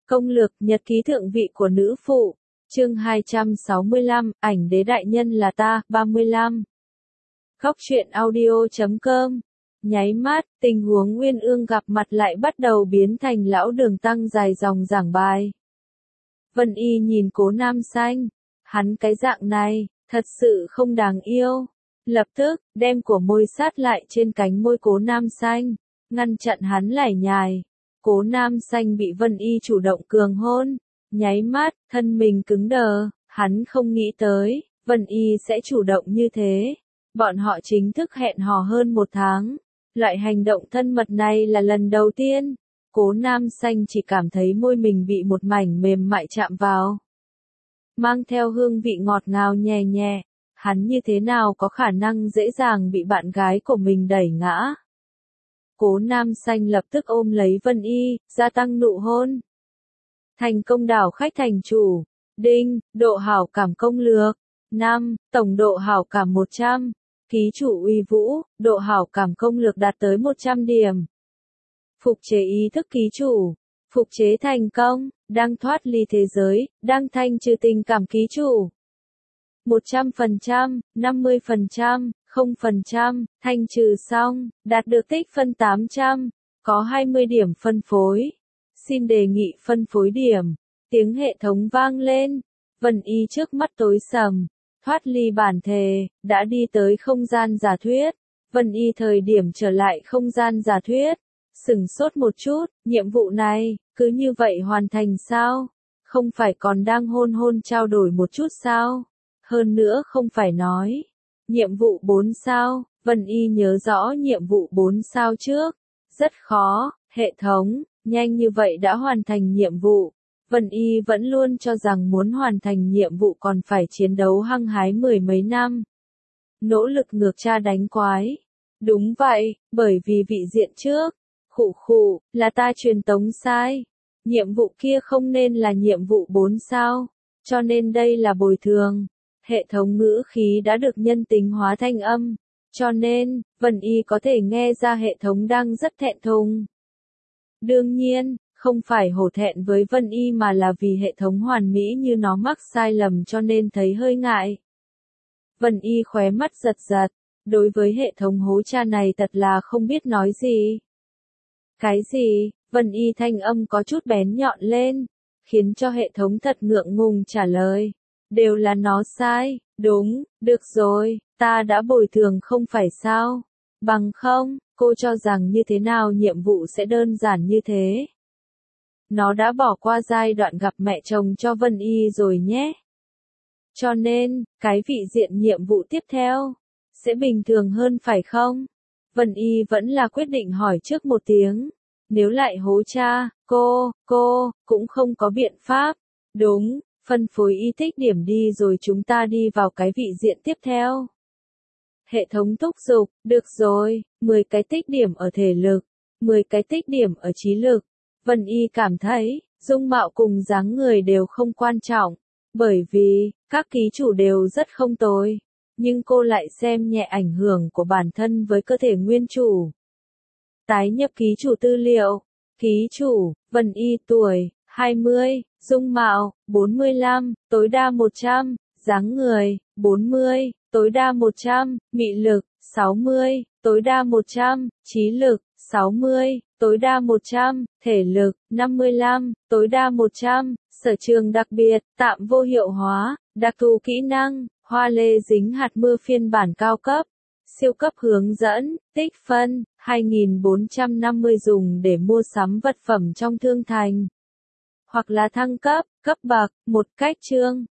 Công lược nhật ký thượng vị của nữ phụ. Chương 265, ảnh đế đại nhân là ta, 35. Góc truyện audio.com. Nháy mắt, tình huống Uyên Ương gặp mặt lại bắt đầu biến thành lão đường tăng dài dòng giảng bài. Vân Y nhìn Cố Nam Xanh, hắn cái dạng này, thật sự không đáng yêu. Lập tức, đem của môi sát lại trên cánh môi Cố Nam Xanh, ngăn chặn hắn lải nhải. Cố Nam Xanh bị Vân Y chủ động cường hôn, nháy mắt, thân mình cứng đờ, hắn không nghĩ tới, Vân Y sẽ chủ động như thế. Bọn họ chính thức hẹn hò hơn 1 tháng, loại hành động thân mật này là lần đầu tiên. Cố Nam Xanh chỉ cảm thấy môi mình bị một mảnh mềm mại chạm vào, mang theo hương vị ngọt ngào nhẹ nhẹ, hắn như thế nào có khả năng dễ dàng bị bạn gái của mình đẩy ngã. Cố Nam Xanh lập tức ôm lấy Vân Y, gia tăng nụ hôn. Thành công đảo khách thành chủ. Đinh, độ hảo cảm công lược. 5, tổng độ hảo cảm 100. Ký chủ uy vũ, độ hảo cảm công lược đạt tới 100 điểm. Phục chế ý thức ký chủ. Phục chế thành công, đang thoát ly thế giới, đang thanh trừ tình cảm ký chủ. 100%, 50%, 0%, thanh trừ xong, đạt được tích phân 800, có 20 điểm phân phối. Xin đề nghị phân phối điểm. Tiếng hệ thống vang lên. Vân Y trước mắt tối sầm, thoát ly bản thể, đã đi tới không gian giả thuyết. Vân Y thời điểm trở lại không gian giả thuyết, sửng sốt một chút, nhiệm vụ này, cứ như vậy hoàn thành sao? Không phải còn đang hôn trao đổi một chút sao? Hơn nữa không phải nói, nhiệm vụ 4 sao, Vân Y nhớ rõ nhiệm vụ 4 sao trước. Rất khó, hệ thống, nhanh như vậy đã hoàn thành nhiệm vụ. Vân Y vẫn luôn cho rằng muốn hoàn thành nhiệm vụ còn phải chiến đấu hăng hái 10 mấy năm. Nỗ lực ngược tra đánh quái. Đúng vậy, bởi vì vị diện trước. Khụ, là ta truyền tống sai. Nhiệm vụ kia không nên là nhiệm vụ 4 sao. Cho nên đây là bồi thường. Hệ thống ngữ khí đã được nhân tính hóa thanh âm. Cho nên, Vân Y có thể nghe ra hệ thống đang rất thẹn thùng. Đương nhiên, không phải hổ thẹn với Vân Y mà là vì hệ thống hoàn mỹ như nó mắc sai lầm cho nên thấy hơi ngại. Vân Y khóe mắt giật giật, đối với hệ thống hố cha này thật là không biết nói gì. Cái gì? Vân Y thanh âm có chút bén nhọn lên, khiến cho hệ thống thật ngượng ngùng trả lời. Đều là nó sai, đúng, được rồi, ta đã bồi thường không phải sao? Bằng không, cô cho rằng như thế nào nhiệm vụ sẽ đơn giản như thế? Nó đã bỏ qua giai đoạn gặp mẹ chồng cho Vân Y rồi nhé. Cho nên, cái vị diện nhiệm vụ tiếp theo, sẽ bình thường hơn phải không? Vân Y vẫn là quyết định hỏi trước một tiếng. Nếu lại hố cha, cô, cũng không có biện pháp. Đúng, phân phối y tích điểm đi rồi chúng ta đi vào cái vị diện tiếp theo. Hệ thống thúc giục, được rồi, 10 cái tích điểm ở thể lực, 10 cái tích điểm ở trí lực. Vân Y cảm thấy, dung mạo cùng dáng người đều không quan trọng, bởi vì, các ký chủ đều rất không tồi. Nhưng cô lại xem nhẹ ảnh hưởng của bản thân với cơ thể nguyên chủ. Tái nhập ký chủ tư liệu. Ký chủ, Vân Y tuổi, 20, dung mạo, 45, tối đa 100, dáng người, 40, tối đa 100, mị lực, 60, tối đa 100, trí lực, 60, tối đa 100, thể lực, 55, tối đa 100, sở trường đặc biệt, tạm vô hiệu hóa, đặc thù kỹ năng, hoa lê dính hạt mưa phiên bản cao cấp, siêu cấp hướng dẫn, tích phân, 2450 dùng để mua sắm vật phẩm trong thương thành. Hoặc là thăng cấp, cấp bậc, một cách chương.